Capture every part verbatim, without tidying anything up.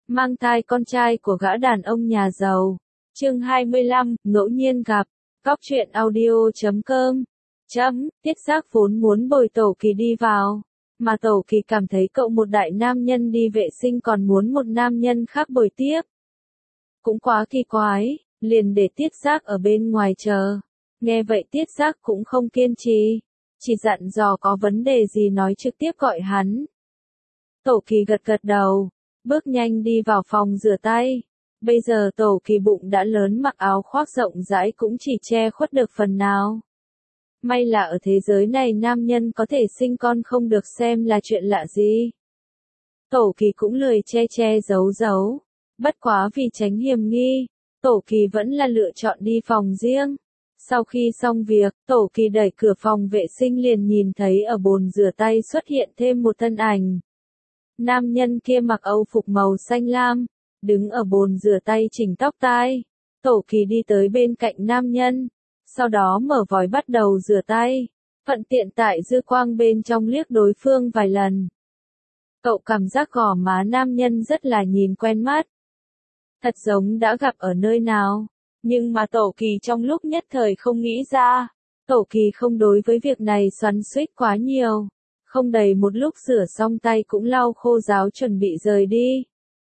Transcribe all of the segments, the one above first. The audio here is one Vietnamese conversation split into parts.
mang thai con trai của gã đàn ông nhà giàu. Chương hai mươi lăm, ngẫu nhiên gặp. Cóc truyện audio chấm com. Chấm, Tiết Giác vốn muốn bồi Tổ Kỳ đi vào, mà Tổ Kỳ cảm thấy cậu một đại nam nhân đi vệ sinh còn muốn một nam nhân khác bồi tiếp. Cũng quá kỳ quái, liền để Tiết Giác ở bên ngoài chờ. Nghe vậy Tiết Giác cũng không kiên trì, chỉ dặn dò có vấn đề gì nói trực tiếp gọi hắn. Tổ Kỳ gật gật đầu, bước nhanh đi vào phòng rửa tay. Bây giờ Tổ Kỳ bụng đã lớn, mặc áo khoác rộng rãi cũng chỉ che khuất được phần nào. May là ở thế giới này nam nhân có thể sinh con không được xem là chuyện lạ gì. Tổ Kỳ cũng lười che che giấu giấu. Bất quá vì tránh hiểm nghi, Tổ Kỳ vẫn là lựa chọn đi phòng riêng. Sau khi xong việc, Tổ Kỳ đẩy cửa phòng vệ sinh liền nhìn thấy ở bồn rửa tay xuất hiện thêm một thân ảnh. Nam nhân kia mặc âu phục màu xanh lam, đứng ở bồn rửa tay chỉnh tóc tai. Tổ Kỳ đi tới bên cạnh nam nhân, sau đó mở vòi bắt đầu rửa tay, thuận tiện tại dư quang bên trong liếc đối phương vài lần. Cậu cảm giác gò má nam nhân rất là nhìn quen mắt. Thật giống đã gặp ở nơi nào, nhưng mà Tổ Kỳ trong lúc nhất thời không nghĩ ra. Tổ Kỳ không đối với việc này xoắn xuýt quá nhiều. Không đầy một lúc rửa xong tay cũng lau khô ráo chuẩn bị rời đi.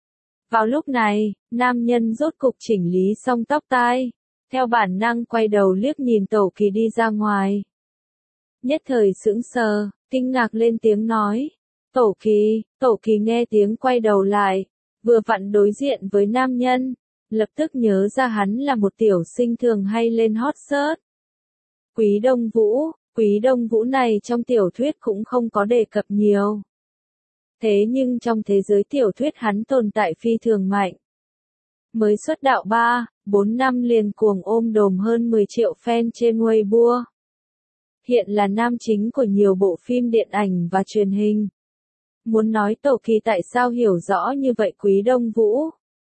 Vào lúc này, nam nhân rốt cục chỉnh lý xong tóc tai, theo bản năng quay đầu liếc nhìn Tổ Kỳ đi ra ngoài. Nhất thời sững sờ, kinh ngạc lên tiếng nói. Tổ Kỳ, Tổ Kỳ nghe tiếng quay đầu lại, vừa vặn đối diện với nam nhân, lập tức nhớ ra hắn là một tiểu sinh thường hay lên hot search. Quý Đông Vũ, Quý Đông Vũ này trong tiểu thuyết cũng không có đề cập nhiều. Thế nhưng trong thế giới tiểu thuyết hắn tồn tại phi thường mạnh. Mới xuất đạo ba, bốn năm liền cuồng ôm đồm hơn mười triệu fan trên Weibo. Hiện là nam chính của nhiều bộ phim điện ảnh và truyền hình. Muốn nói Tổ Kỳ tại sao hiểu rõ như vậy Quý Đông Vũ?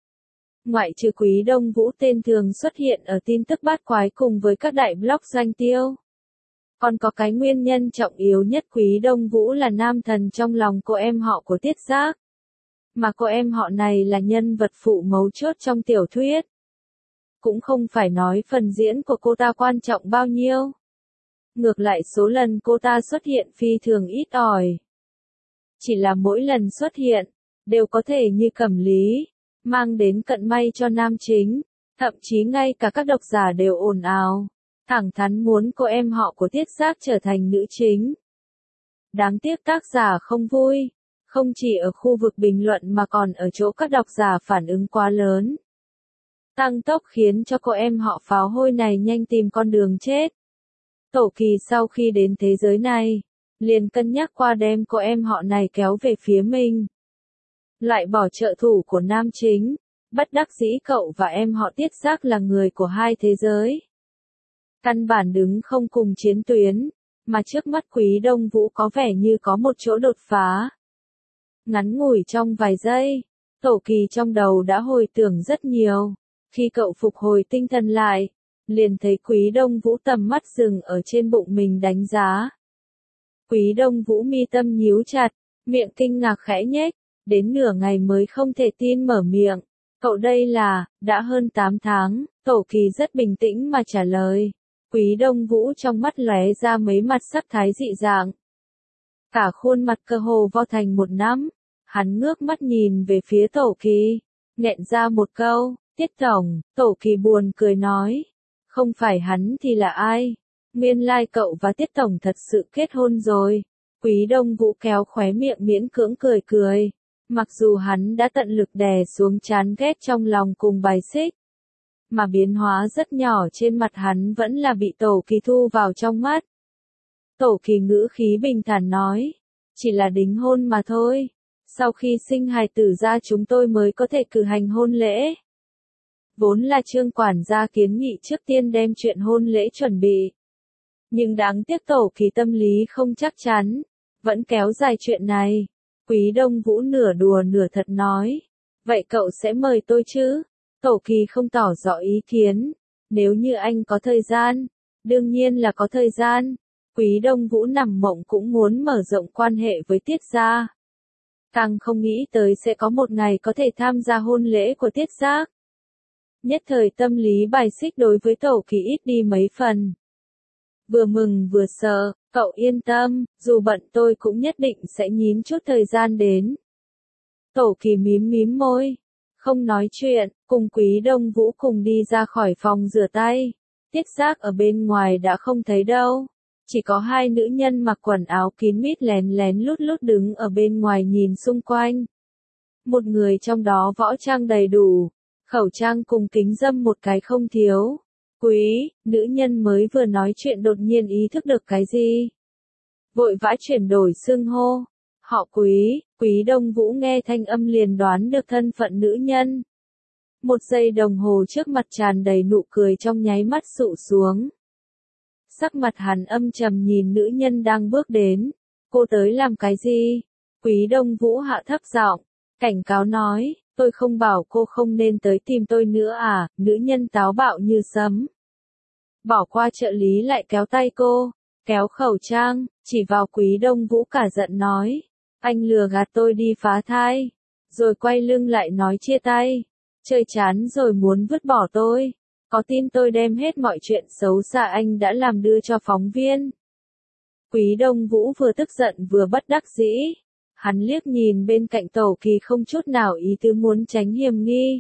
Ngoại trừ Quý Đông Vũ tên thường xuất hiện ở tin tức bát quái cùng với các đại blog doanh tiêu. Còn có cái nguyên nhân trọng yếu nhất, Quý Đông Vũ là nam thần trong lòng cô em họ của Tiết Giác. Mà cô em họ này là nhân vật phụ mấu chốt trong tiểu thuyết. Cũng không phải nói phần diễn của cô ta quan trọng bao nhiêu. Ngược lại số lần cô ta xuất hiện phi thường ít ỏi. Chỉ là mỗi lần xuất hiện, đều có thể như cầm lý, mang đến cận may cho nam chính. Thậm chí ngay cả các độc giả đều ồn ào, thẳng thắn muốn cô em họ của Tiết Giác trở thành nữ chính. Đáng tiếc tác giả không vui, không chỉ ở khu vực bình luận mà còn ở chỗ các độc giả phản ứng quá lớn. Tăng tốc khiến cho cô em họ pháo hôi này nhanh tìm con đường chết. Tổ Kỳ sau khi đến thế giới này, liền cân nhắc qua đem cô em họ này kéo về phía mình. Lại bỏ trợ thủ của nam chính, bất đắc dĩ cậu và em họ Tiết Giác là người của hai thế giới. Căn bản đứng không cùng chiến tuyến, mà trước mắt Quý Đông Vũ có vẻ như có một chỗ đột phá. Ngắn ngủi trong vài giây, Tổ Kỳ trong đầu đã hồi tưởng rất nhiều. Khi cậu phục hồi tinh thần lại, liền thấy Quý Đông Vũ tầm mắt dừng ở trên bụng mình đánh giá. Quý Đông Vũ mi tâm nhíu chặt, miệng kinh ngạc khẽ nhếch, đến nửa ngày mới không thể tin mở miệng. Cậu đây là, đã hơn tám tháng, Tổ Kỳ rất bình tĩnh mà trả lời. Quý Đông Vũ trong mắt lóe ra mấy mặt sắc thái dị dạng. Cả khuôn mặt cơ hồ vo thành một nắm, hắn ngước mắt nhìn về phía Tổ Kỳ, nghẹn ra một câu, Tiết Tổng. Tổ Kỳ buồn cười nói, không phải hắn thì là ai? Nguyên lai cậu và Tiết Tổng thật sự kết hôn rồi. Quý Đông Vũ kéo khóe miệng miễn cưỡng cười cười. Mặc dù hắn đã tận lực đè xuống chán ghét trong lòng cùng bài xích, mà biến hóa rất nhỏ trên mặt hắn vẫn là bị Tổ Kỳ thu vào trong mắt. Tổ Kỳ ngữ khí bình thản nói, chỉ là đính hôn mà thôi. Sau khi sinh hài tử ra chúng tôi mới có thể cử hành hôn lễ. Vốn là Trương quản gia kiến nghị trước tiên đem chuyện hôn lễ chuẩn bị. Nhưng đáng tiếc Tổ Kỳ tâm lý không chắc chắn, vẫn kéo dài chuyện này. Quý Đông Vũ nửa đùa nửa thật nói, vậy cậu sẽ mời tôi chứ? Tổ Kỳ không tỏ rõ ý kiến, nếu như anh có thời gian, đương nhiên là có thời gian. Quý Đông Vũ nằm mộng cũng muốn mở rộng quan hệ với Tiết gia. càng không nghĩ tới sẽ có một ngày có thể tham gia hôn lễ của Tiết Giác. Nhất thời tâm lý bài xích đối với Tổ Kỳ ít đi mấy phần. Vừa mừng vừa sợ, cậu yên tâm, dù bận tôi cũng nhất định sẽ nhín chút thời gian đến. Tổ Kỳ mím mím môi, không nói chuyện, cùng Quý Đông Vũ cùng đi ra khỏi phòng rửa tay. Tiết Giác ở bên ngoài đã không thấy đâu. Chỉ có hai nữ nhân mặc quần áo kín mít lén lén lút lút đứng ở bên ngoài nhìn xung quanh. Một người trong đó võ trang đầy đủ, khẩu trang cùng kính râm một cái không thiếu. Quý, nữ nhân mới vừa nói chuyện đột nhiên ý thức được cái gì. Vội vã chuyển đổi xưng hô. Họ Quý, Quý Đông Vũ nghe thanh âm liền đoán được thân phận nữ nhân. Một giây đồng hồ trước mặt tràn đầy nụ cười trong nháy mắt sụ xuống. Sắc mặt hắn âm trầm nhìn nữ nhân đang bước đến. Cô tới làm cái gì? Quý Đông Vũ hạ thấp giọng, cảnh cáo nói, tôi không bảo cô không nên tới tìm tôi nữa à, nữ nhân táo bạo như sấm. Bỏ qua trợ lý lại kéo tay cô, kéo khẩu trang, chỉ vào Quý Đông Vũ cả giận nói, anh lừa gạt tôi đi phá thai, rồi quay lưng lại nói chia tay, chơi chán rồi muốn vứt bỏ tôi, có tin tôi đem hết mọi chuyện xấu xa anh đã làm đưa cho phóng viên. Quý Đông Vũ vừa tức giận vừa bất đắc dĩ, hắn liếc nhìn bên cạnh Tổ Kỳ không chút nào ý tứ muốn tránh hiểm nghi.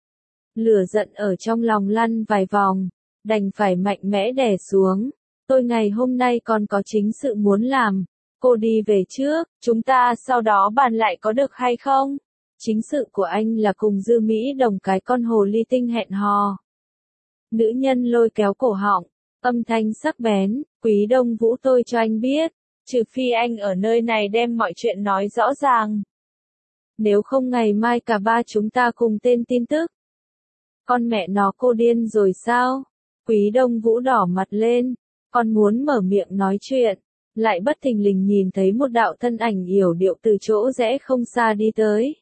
Lửa giận ở trong lòng lăn vài vòng, đành phải mạnh mẽ đè xuống. Tôi ngày hôm nay còn có chính sự muốn làm, cô đi về trước, chúng ta sau đó bàn lại có được hay không? Chính sự của anh là cùng Dư Mỹ Đồng cái con hồ ly tinh hẹn hò. Nữ nhân lôi kéo cổ họng, âm thanh sắc bén, Quý Đông Vũ tôi cho anh biết, trừ phi anh ở nơi này đem mọi chuyện nói rõ ràng. Nếu không ngày mai cả ba chúng ta cùng tên tin tức. Con mẹ nó cô điên rồi sao? Quý Đông Vũ đỏ mặt lên, còn muốn mở miệng nói chuyện, lại bất thình lình nhìn thấy một đạo thân ảnh yểu điệu từ chỗ rẽ không xa đi tới.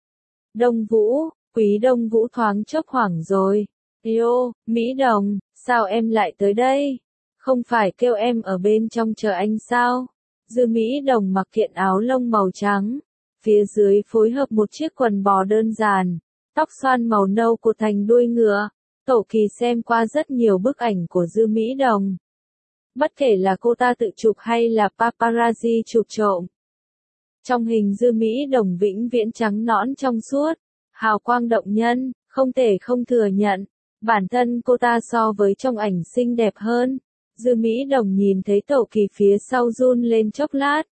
Đông Vũ, Quý Đông Vũ thoáng chốc hoảng rồi. Yêu, Mỹ Đồng, sao em lại tới đây? Không phải kêu em ở bên trong chờ anh sao? Dư Mỹ Đồng mặc kiện áo lông màu trắng, phía dưới phối hợp một chiếc quần bò đơn giản, tóc xoăn màu nâu cột thành đuôi ngựa. Tổ Kỳ xem qua rất nhiều bức ảnh của Dư Mỹ Đồng. Bất kể là cô ta tự chụp hay là paparazzi chụp trộm. Trong hình Dư Mỹ Đồng vĩnh viễn trắng nõn trong suốt, hào quang động nhân, không thể không thừa nhận. Bản thân cô ta so với trong ảnh xinh đẹp hơn. Dư Mỹ Đồng nhìn thấy Tổ Kỳ phía sau run lên chốc lát.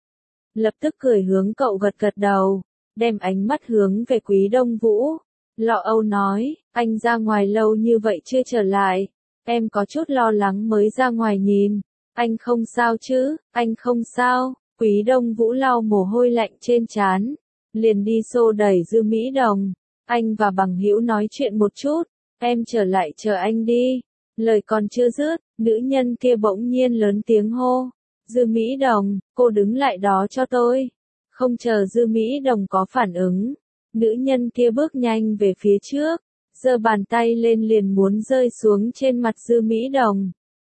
Lập tức cười hướng cậu gật gật đầu, đem ánh mắt hướng về Quý Đông Vũ. Lo âu nói, anh ra ngoài lâu như vậy chưa trở lại. Em có chút lo lắng mới ra ngoài nhìn. Anh không sao chứ, anh không sao. Quý Đông Vũ lau mồ hôi lạnh trên trán. Liền đi xô đẩy Dư Mỹ Đồng. Anh và bằng hữu nói chuyện một chút. Em trở lại chờ anh đi. Lời còn chưa dứt, nữ nhân kia bỗng nhiên lớn tiếng hô. Dư Mỹ Đồng, cô đứng lại đó cho tôi. Không chờ Dư Mỹ Đồng có phản ứng. Nữ nhân kia bước nhanh về phía trước, giơ bàn tay lên liền muốn rơi xuống trên mặt Dư Mỹ Đồng.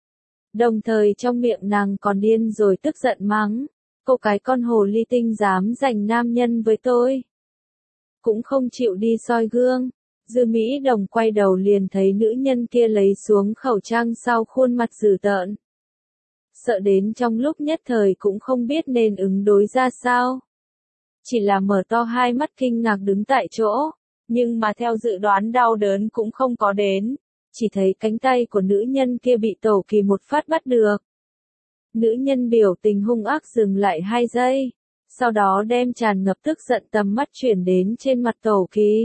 Đồng thời trong miệng nàng còn điên rồi tức giận mắng, cô cái con hồ ly tinh dám giành nam nhân với tôi. Cũng không chịu đi soi gương, Dư Mỹ Đồng quay đầu liền thấy nữ nhân kia lấy xuống khẩu trang sau khuôn mặt dữ tợn. Sợ đến trong lúc nhất thời cũng không biết nên ứng đối ra sao. Chỉ là mở to hai mắt kinh ngạc đứng tại chỗ, nhưng mà theo dự đoán đau đớn cũng không có đến, chỉ thấy cánh tay của nữ nhân kia bị Tổ Kỳ một phát bắt được. Nữ nhân biểu tình hung ác dừng lại hai giây, sau đó đem tràn ngập tức giận tầm mắt chuyển đến trên mặt Tổ Kỳ.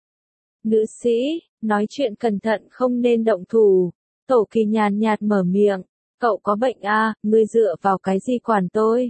Nữ sĩ, nói chuyện cẩn thận không nên động thủ. Tổ Kỳ nhàn nhạt mở miệng, cậu có bệnh à, ngươi dựa vào cái gì quản tôi?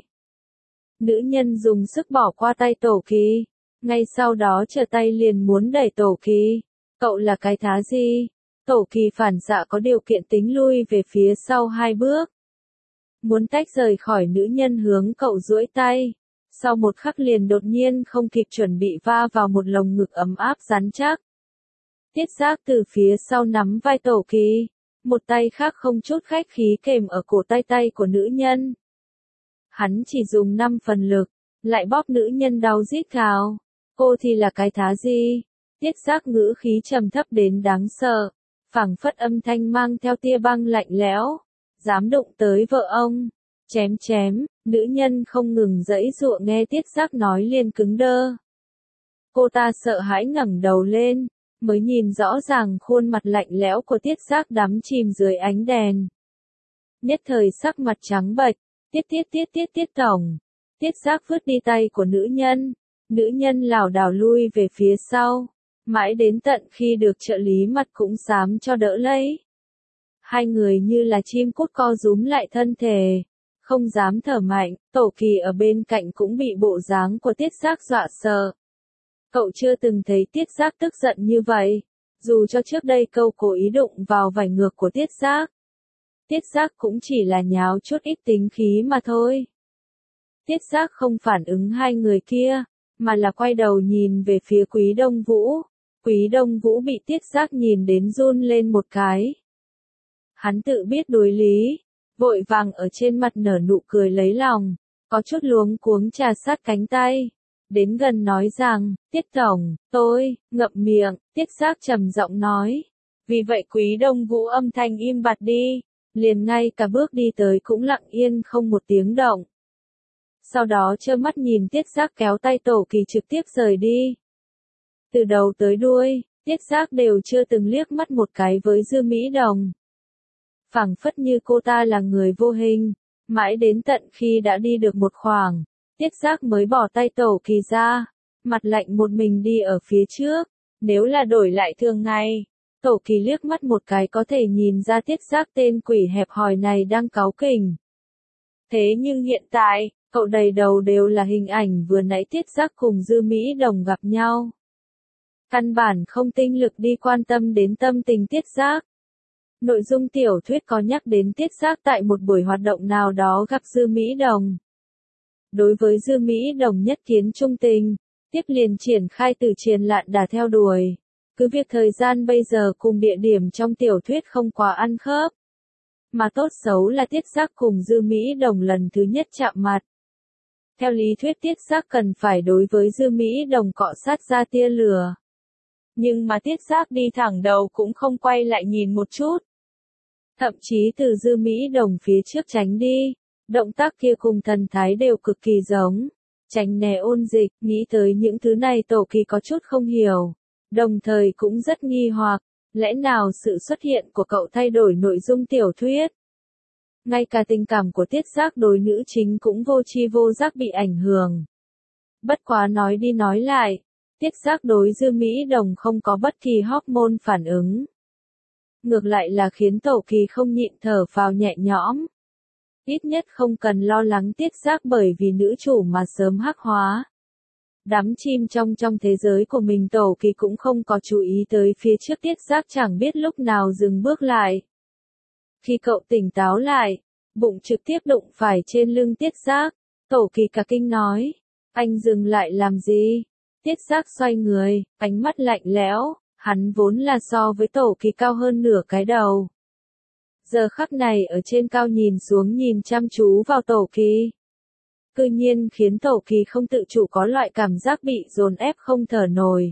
Nữ nhân dùng sức bỏ qua tay Tổ Kỳ, ngay sau đó trở tay liền muốn đẩy Tổ Kỳ. Cậu là cái thá gì? Tổ Kỳ phản xạ có điều kiện tính lui về phía sau hai bước. Muốn tách rời khỏi nữ nhân hướng cậu duỗi tay. Sau một khắc liền đột nhiên không kịp chuẩn bị va vào một lồng ngực ấm áp rắn chắc. Tiết Giác từ phía sau nắm vai Tổ Kỳ, một tay khác không chút khách khí kềm ở cổ tay tay của nữ nhân. Hắn chỉ dùng năm phần lực, lại bóp nữ nhân đau rít gào. Cô thì là cái thá gì? Tiết Giác ngữ khí trầm thấp đến đáng sợ, phảng phất âm thanh mang theo tia băng lạnh lẽo. Dám đụng tới vợ ông, chém chém, nữ nhân không ngừng giãy giụa nghe Tiết Giác nói liền cứng đơ. Cô ta sợ hãi ngẩng đầu lên, mới nhìn rõ ràng khuôn mặt lạnh lẽo của Tiết Giác đắm chìm dưới ánh đèn. Nhất thời sắc mặt trắng bệch, tiết tiết tiết tiết tiết tổng. Tiết Giác vứt đi tay của nữ nhân, nữ nhân lảo đảo lui về phía sau, mãi đến tận khi được trợ lý mặt cũng xám cho đỡ lấy. Hai người như là chim cút co rúm lại thân thể, không dám thở mạnh. Tổ Kỳ ở bên cạnh cũng bị bộ dáng của Tiết Giác dọa sợ. Cậu chưa từng thấy Tiết Giác tức giận như vậy, dù cho trước đây câu cố ý đụng vào vảy ngược của Tiết Giác. Tiết Giác cũng chỉ là nháo chút ít tính khí mà thôi. Tiết Giác không phản ứng hai người kia, mà là quay đầu nhìn về phía Quý Đông Vũ. Quý Đông Vũ bị Tiết Giác nhìn đến run lên một cái. Hắn tự biết đối lý, vội vàng ở trên mặt nở nụ cười lấy lòng, có chút luống cuống trà sát cánh tay. Đến gần nói rằng, Tiết Tổng, tôi, ngậm miệng, Tiết Giác trầm giọng nói. Vì vậy Quý Đông Vũ âm thanh im bặt đi, liền ngay cả bước đi tới cũng lặng yên không một tiếng động. Sau đó trơ mắt nhìn Tiết Giác kéo tay Tổ Kỳ trực tiếp rời đi. Từ đầu tới đuôi, Tiết Giác đều chưa từng liếc mắt một cái với Dư Mỹ Đồng. Phảng phất như cô ta là người vô hình, mãi đến tận khi đã đi được một khoảng, Tiết Giác mới bỏ tay Tổ Kỳ ra, mặt lạnh một mình đi ở phía trước. Nếu là đổi lại thường ngày, Tổ Kỳ liếc mắt một cái có thể nhìn ra Tiết Giác tên quỷ hẹp hòi này đang cáu kỉnh. Thế nhưng hiện tại, cậu đầy đầu đều là hình ảnh vừa nãy Tiết Giác cùng Dư Mỹ Đồng gặp nhau. Căn bản không tinh lực đi quan tâm đến tâm tình Tiết Giác. Nội dung tiểu thuyết có nhắc đến Tiết Giác tại một buổi hoạt động nào đó gặp Dư Mỹ Đồng. Đối với Dư Mỹ Đồng nhất kiến trung tình, tiếp liền triển khai từ triền lạn đà theo đuổi. Cứ việc thời gian bây giờ cùng địa điểm trong tiểu thuyết không quá ăn khớp. Mà tốt xấu là Tiết Giác cùng Dư Mỹ Đồng lần thứ nhất chạm mặt. Theo lý thuyết Tiết Giác cần phải đối với Dư Mỹ Đồng cọ sát ra tia lửa. Nhưng mà Tiết Giác đi thẳng đầu cũng không quay lại nhìn một chút. Thậm chí từ Dư Mỹ Đồng phía trước tránh đi, động tác kia cùng thần thái đều cực kỳ giống. Tránh né ôn dịch, nghĩ tới những thứ này Tổ Kỳ có chút không hiểu. Đồng thời cũng rất nghi hoặc, lẽ nào sự xuất hiện của cậu thay đổi nội dung tiểu thuyết? Ngay cả tình cảm của Tiết Giác đối nữ chính cũng vô tri vô giác bị ảnh hưởng. Bất quá nói đi nói lại, Tiết Giác đối Dư Mỹ Đồng không có bất kỳ hormone phản ứng. Ngược lại là khiến Tổ Kỳ không nhịn thở phào nhẹ nhõm. Ít nhất không cần lo lắng Tiết Giác bởi vì nữ chủ mà sớm hắc hóa. Đắm chìm trong trong thế giới của mình Tổ Kỳ cũng không có chú ý tới phía trước Tiết Giác chẳng biết lúc nào dừng bước lại. Khi cậu tỉnh táo lại, bụng trực tiếp đụng phải trên lưng Tiết Giác, Tổ Kỳ cả kinh nói, anh dừng lại làm gì? Tiết Giác xoay người, ánh mắt lạnh lẽo, hắn vốn là so với Tổ Kỳ cao hơn nửa cái đầu. Giờ khắc này ở trên cao nhìn xuống nhìn chăm chú vào Tổ Kỳ. Cư nhiên khiến Tổ Kỳ không tự chủ có loại cảm giác bị dồn ép không thở nổi.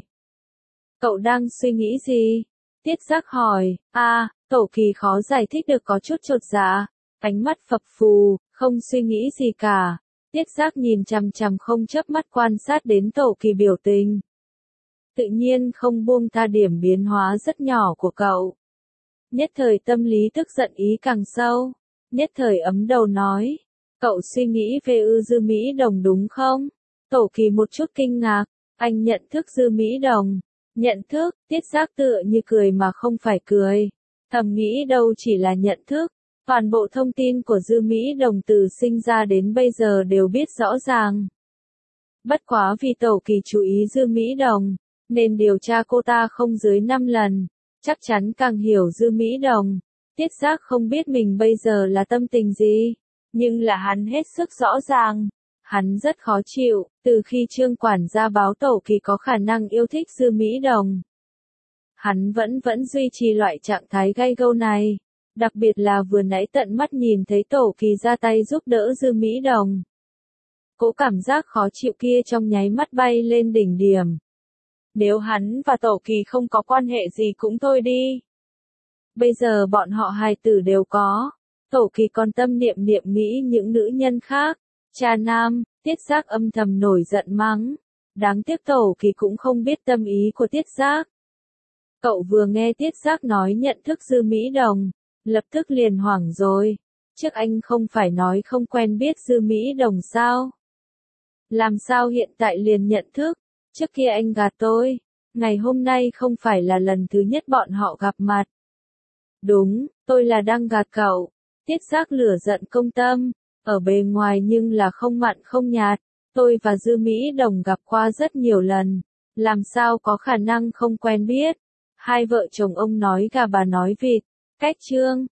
Cậu đang suy nghĩ gì? Tiết Giác hỏi. À, Tổ Kỳ khó giải thích được có chút chột dạ, ánh mắt phập phù, không suy nghĩ gì cả. Tiết Giác nhìn chằm chằm không chớp mắt quan sát đến Tổ Kỳ biểu tình. Tự nhiên không buông tha điểm biến hóa rất nhỏ của cậu. Nhất thời tâm lý tức giận ý càng sâu. Nhất thời ấm đầu nói. Cậu suy nghĩ về ư Dư Mỹ Đồng đúng không? Tổ Kỳ một chút kinh ngạc. Anh nhận thức Dư Mỹ Đồng. Nhận thức, Tiết Giác tựa như cười mà không phải cười. Thầm nghĩ đâu chỉ là nhận thức. Toàn bộ thông tin của Dư Mỹ Đồng từ sinh ra đến bây giờ đều biết rõ ràng. Bất quá vì Tổ Kỳ chú ý Dư Mỹ Đồng, nên điều tra cô ta không dưới năm lần. Chắc chắn càng hiểu Dư Mỹ Đồng. Tiết Giác không biết mình bây giờ là tâm tình gì. Nhưng là hắn hết sức rõ ràng. Hắn rất khó chịu, từ khi Trương quản gia báo Tổ Kỳ có khả năng yêu thích Dư Mỹ Đồng. Hắn vẫn vẫn duy trì loại trạng thái gay gâu này. Đặc biệt là vừa nãy tận mắt nhìn thấy Tổ Kỳ ra tay giúp đỡ Dư Mỹ Đồng. Cỗ cảm giác khó chịu kia trong nháy mắt bay lên đỉnh điểm. Nếu hắn và Tổ Kỳ không có quan hệ gì cũng thôi đi. Bây giờ bọn họ hài tử đều có. Tổ Kỳ còn tâm niệm niệm nghĩ những nữ nhân khác. Cha nam, Tiết Giác âm thầm nổi giận mắng. Đáng tiếc Tổ Kỳ cũng không biết tâm ý của Tiết Giác. Cậu vừa nghe Tiết Giác nói nhận thức Dư Mỹ Đồng, lập tức liền hoảng rồi. Trước anh không phải nói không quen biết Dư Mỹ Đồng sao? Làm sao hiện tại liền nhận thức? Trước kia anh gạt tôi. Ngày hôm nay không phải là lần thứ nhất bọn họ gặp mặt. Đúng, tôi là đang gạt cậu. Tiết Giác lửa giận công tâm, ở bề ngoài nhưng là không mặn không nhạt. Tôi và Dư Mỹ Đồng gặp qua rất nhiều lần, làm sao có khả năng không quen biết. Hai vợ chồng ông nói gà bà nói vịt, cách chương.